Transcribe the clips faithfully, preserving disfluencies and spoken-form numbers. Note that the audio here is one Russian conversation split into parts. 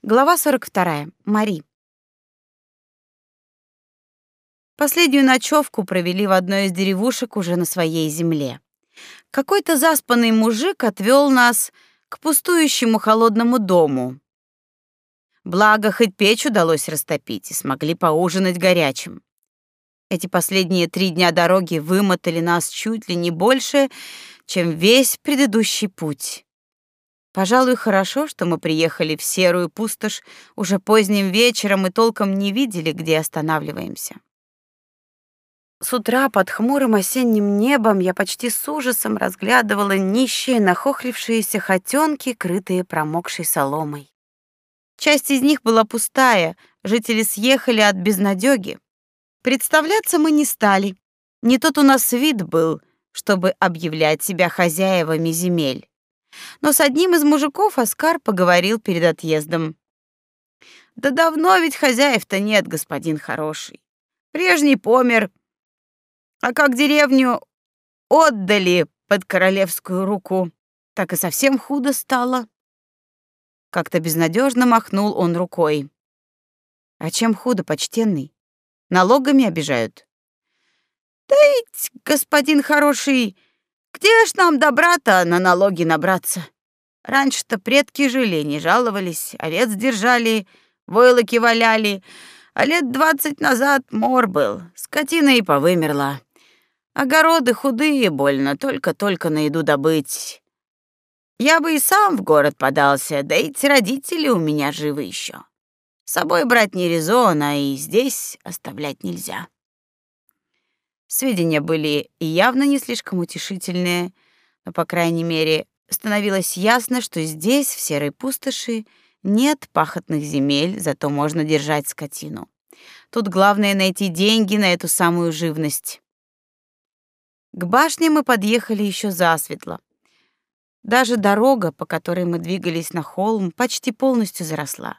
Глава сорок вторая. Мари. Последнюю ночевку провели в одной из деревушек уже на своей земле. Какой-то заспанный мужик отвел нас к пустующему холодному дому. Благо, хоть печь удалось растопить, и смогли поужинать горячим. Эти последние три дня дороги вымотали нас чуть ли не больше, чем весь предыдущий путь. Пожалуй, хорошо, что мы приехали в серую пустошь уже поздним вечером и толком не видели, где останавливаемся. С утра под хмурым осенним небом я почти с ужасом разглядывала нищие нахохлившиеся хотёнки, крытые промокшей соломой. Часть из них была пустая, жители съехали от безнадёги. Представляться мы не стали. Не тот у нас вид был, чтобы объявлять себя хозяевами земель. Но с одним из мужиков Оскар поговорил перед отъездом. Да давно ведь хозяев-то нет, господин хороший. Прежний помер. А как деревню отдали под королевскую руку, так и совсем худо стало. Как-то безнадежно махнул он рукой. А чем худо, почтенный? Налогами обижают? Да ведь, господин хороший, где ж нам добра-то на налоги набраться? Раньше-то предки жили, не жаловались, овец держали, войлоки валяли, а лет двадцать назад мор был, скотина и повымерла. Огороды худые больно, только-только на еду добыть. Я бы и сам в город подался, да и родители у меня живы еще. С собой брать не резон, а и здесь оставлять нельзя. Сведения были явно не слишком утешительные, но, по крайней мере, становилось ясно, что здесь, в серой пустоши, нет пахотных земель, зато можно держать скотину. Тут главное найти деньги на эту самую живность. К башне мы подъехали еще засветло. Даже дорога, по которой мы двигались на холм, почти полностью заросла.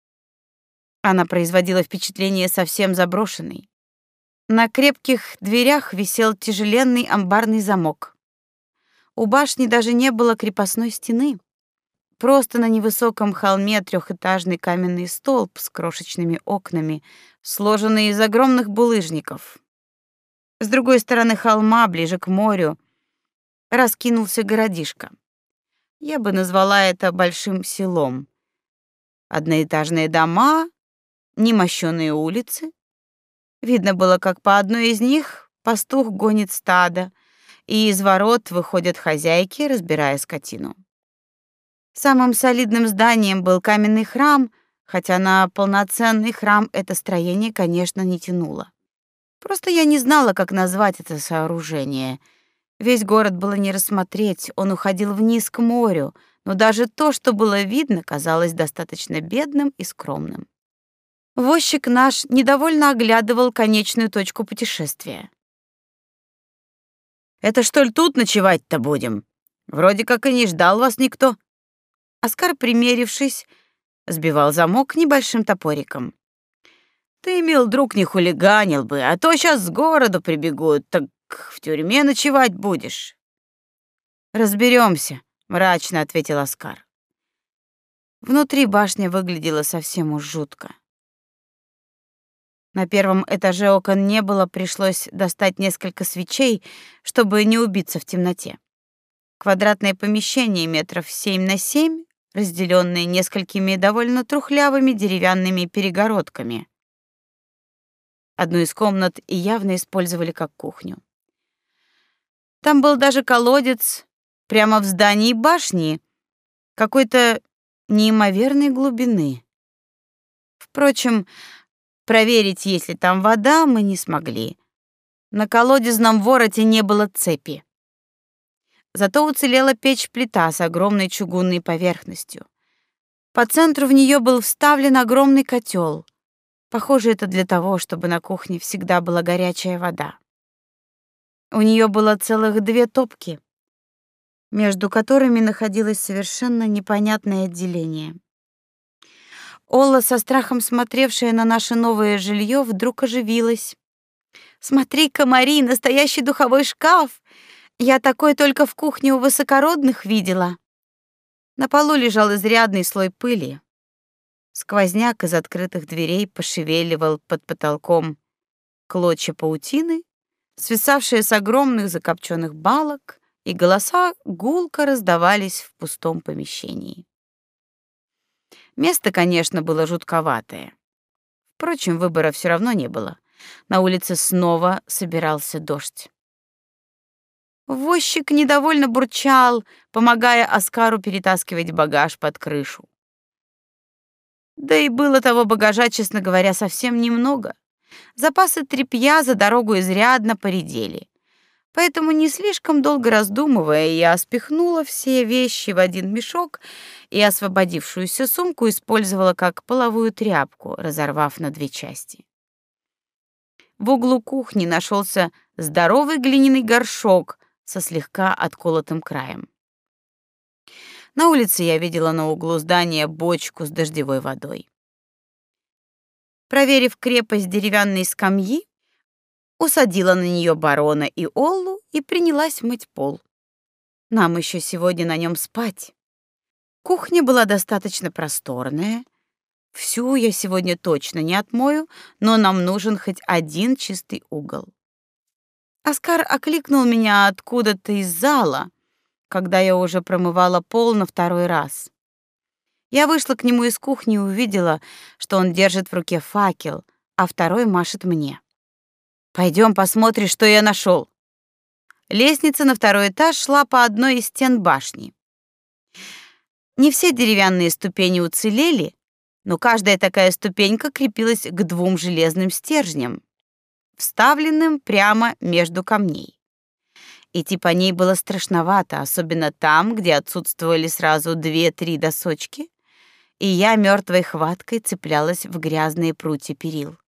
Она производила впечатление совсем заброшенной. На крепких дверях висел тяжеленный амбарный замок. У башни даже не было крепостной стены. Просто на невысоком холме трехэтажный каменный столб с крошечными окнами, сложенный из огромных булыжников. С другой стороны холма, ближе к морю, раскинулся городишко. Я бы назвала это большим селом. Одноэтажные дома, немощёные улицы. Видно было, как по одной из них пастух гонит стадо, и из ворот выходят хозяйки, разбирая скотину. Самым солидным зданием был каменный храм, хотя на полноценный храм это строение, конечно, не тянуло. Просто я не знала, как назвать это сооружение. Весь город было не рассмотреть, он уходил вниз к морю, но даже то, что было видно, казалось достаточно бедным и скромным. Возчик наш недовольно оглядывал конечную точку путешествия. «Это что ли тут ночевать-то будем? Вроде как и не ждал вас никто». Оскар, примерившись, сбивал замок небольшим топориком. «Ты, мил друг, не хулиганил бы, а то сейчас с города прибегут, так в тюрьме ночевать будешь». «Разберемся», — мрачно ответил Оскар. Внутри башня выглядела совсем уж жутко. На первом этаже окон не было, пришлось достать несколько свечей, чтобы не убиться в темноте. Квадратное помещение метров семь на семь, разделённое несколькими довольно трухлявыми деревянными перегородками. Одну из комнат и явно использовали как кухню. Там был даже колодец прямо в здании башни, какой-то неимоверной глубины. Впрочем, проверить, есть ли там вода, мы не смогли. На колодезном вороте не было цепи. Зато уцелела печь-плита с огромной чугунной поверхностью. По центру в нее был вставлен огромный котел. Похоже, это для того, чтобы на кухне всегда была горячая вода. У нее было целых две топки, между которыми находилось совершенно непонятное отделение. Олла, со страхом смотревшая на наше новое жилье, вдруг оживилась. «Смотри-ка, Мари, настоящий духовой шкаф! Я такой только в кухне у высокородных видела». На полу лежал изрядный слой пыли. Сквозняк из открытых дверей пошевеливал под потолком клочья паутины, свисавшие с огромных закопченных балок, и голоса гулко раздавались в пустом помещении. Место, конечно, было жутковатое. Впрочем, выбора все равно не было. На улице снова собирался дождь. Возчик недовольно бурчал, помогая Оскару перетаскивать багаж под крышу. Да и было того багажа, честно говоря, совсем немного. Запасы тряпья за дорогу изрядно поредели. Поэтому, не слишком долго раздумывая, я спихнула все вещи в один мешок и освободившуюся сумку использовала как половую тряпку, разорвав на две части. В углу кухни нашелся здоровый глиняный горшок со слегка отколотым краем. На улице я видела на углу здания бочку с дождевой водой. Проверив крепость деревянной скамьи, усадила на нее барона и Оллу и принялась мыть пол. Нам еще сегодня на нем спать. Кухня была достаточно просторная. Всю я сегодня точно не отмою, но нам нужен хоть один чистый угол. Оскар окликнул меня откуда-то из зала, когда я уже промывала пол на второй раз. Я вышла к нему из кухни и увидела, что он держит в руке факел, а второй машет мне. Пойдем посмотрим, что я нашел. Лестница на второй этаж шла по одной из стен башни. Не все деревянные ступени уцелели, но каждая такая ступенька крепилась к двум железным стержням, вставленным прямо между камней. Идти по ней было страшновато, особенно там, где отсутствовали сразу две-три досочки, и я мертвой хваткой цеплялась в грязные прутья перил.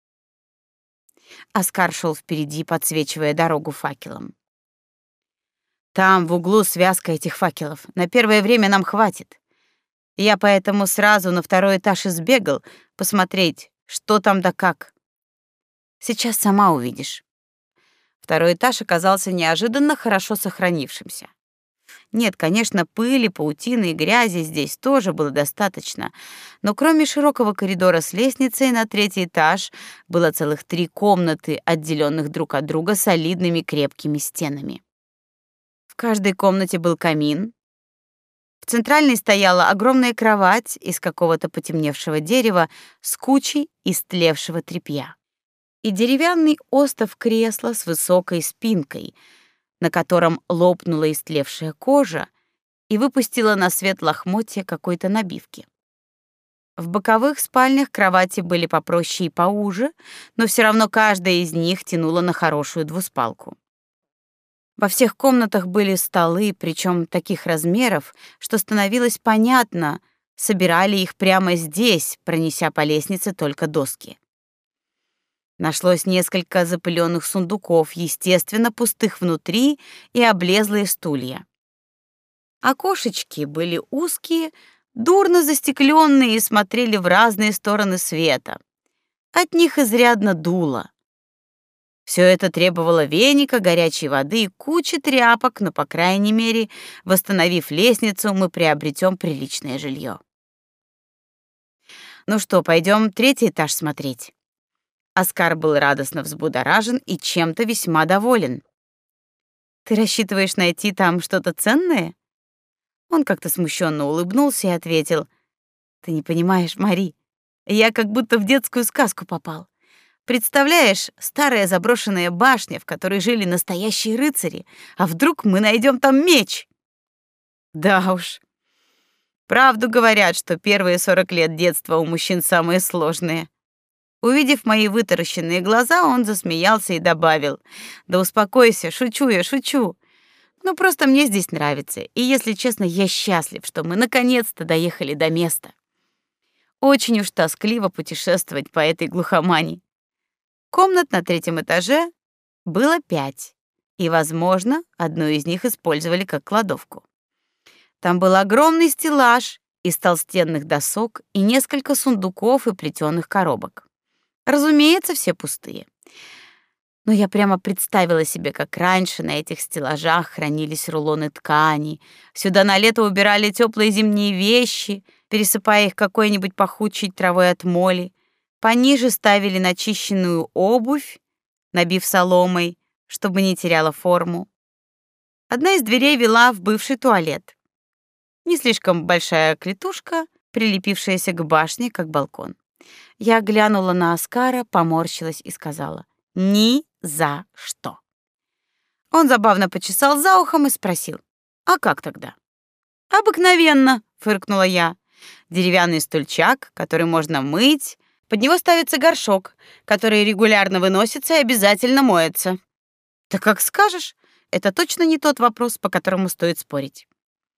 Оскар шел впереди, подсвечивая дорогу факелом. Там в углу связка этих факелов. На первое время нам хватит. Я поэтому сразу на второй этаж и сбегал посмотреть, что там да как. Сейчас сама увидишь. Второй этаж оказался неожиданно хорошо сохранившимся. Нет, конечно, пыли, паутины и грязи здесь тоже было достаточно, но кроме широкого коридора с лестницей на третий этаж было целых три комнаты, отделенных друг от друга солидными крепкими стенами. В каждой комнате был камин. В центральной стояла огромная кровать из какого-то потемневшего дерева с кучей истлевшего тряпья и деревянный остов кресла с высокой спинкой, на котором лопнула истлевшая кожа и выпустила на свет лохмотья какой-то набивки. В боковых спальнях кровати были попроще и поуже, но все равно каждая из них тянула на хорошую двуспалку. Во всех комнатах были столы, причем таких размеров, что становилось понятно, собирали их прямо здесь, пронеся по лестнице только доски. Нашлось несколько запыленных сундуков, естественно, пустых внутри, и облезлые стулья. Окошечки были узкие, дурно застекленные и смотрели в разные стороны света. От них изрядно дуло. Все это требовало веника, горячей воды и кучи тряпок, но, по крайней мере, восстановив лестницу, мы приобретем приличное жилье. Ну что, пойдем третий этаж смотреть. Оскар был радостно взбудоражен и чем-то весьма доволен. Ты рассчитываешь найти там что-то ценное? Он как-то смущенно улыбнулся и ответил: Ты не понимаешь, Мари, я как будто в детскую сказку попал. Представляешь, старая заброшенная башня, в которой жили настоящие рыцари, а вдруг мы найдем там меч? Да уж. Правду говорят, что первые сорок лет детства у мужчин самые сложные. Увидев мои вытаращенные глаза, он засмеялся и добавил: "Да успокойся, шучу я, шучу. Ну просто мне здесь нравится, и, если честно, я счастлив, что мы наконец-то доехали до места. Очень уж тоскливо путешествовать по этой глухомани". Комнат на третьем этаже было пять, и, возможно, одну из них использовали как кладовку. Там был огромный стеллаж из толстенных досок и несколько сундуков и плетеных коробок. Разумеется, все пустые. Но я прямо представила себе, как раньше на этих стеллажах хранились рулоны ткани, сюда на лето убирали теплые зимние вещи, пересыпая их какой-нибудь пахучей травой от моли. Пониже ставили начищенную обувь, набив соломой, чтобы не теряла форму. Одна из дверей вела в бывший туалет. Не слишком большая клетушка, прилепившаяся к башне, как балкон. Я глянула на Оскара, поморщилась и сказала: «Ни за что». Он забавно почесал за ухом и спросил: «А как тогда?» «Обыкновенно», — фыркнула я. «Деревянный стульчак, который можно мыть, под него ставится горшок, который регулярно выносится и обязательно моется». «Да как скажешь, это точно не тот вопрос, по которому стоит спорить».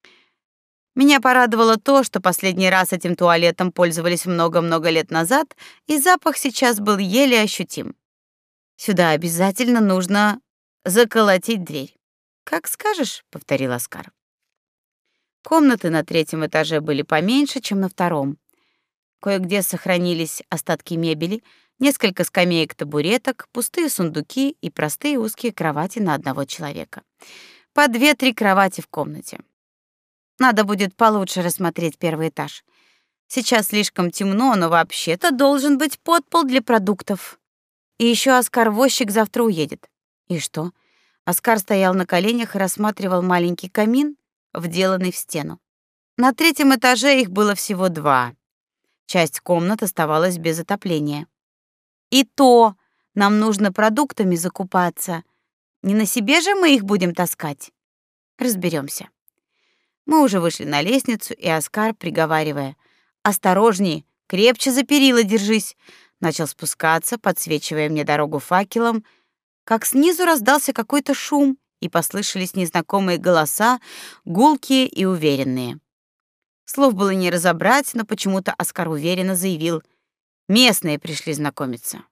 Меня порадовало то, что последний раз этим туалетом пользовались много-много лет назад, и запах сейчас был еле ощутим. «Сюда обязательно нужно заколотить дверь». «Как скажешь», — повторил Оскар. Комнаты на третьем этаже были поменьше, чем на втором. Кое-где сохранились остатки мебели, несколько скамеек-табуреток, пустые сундуки и простые узкие кровати на одного человека. По две-три кровати в комнате. Надо будет получше рассмотреть первый этаж. Сейчас слишком темно, но вообще-то должен быть подпол для продуктов. И еще Оскар-возчик завтра уедет. И что? Оскар стоял на коленях и рассматривал маленький камин, вделанный в стену. На третьем этаже их было всего два. Часть комнат оставалась без отопления. И то нам нужно продуктами закупаться. Не на себе же мы их будем таскать. Разберемся. Мы уже вышли на лестницу, и Оскар, приговаривая: «Осторожней, крепче за перила держись», начал спускаться, подсвечивая мне дорогу факелом, как снизу раздался какой-то шум, и послышались незнакомые голоса, гулкие и уверенные. Слов было не разобрать, но почему-то Оскар уверенно заявил: «Местные пришли знакомиться».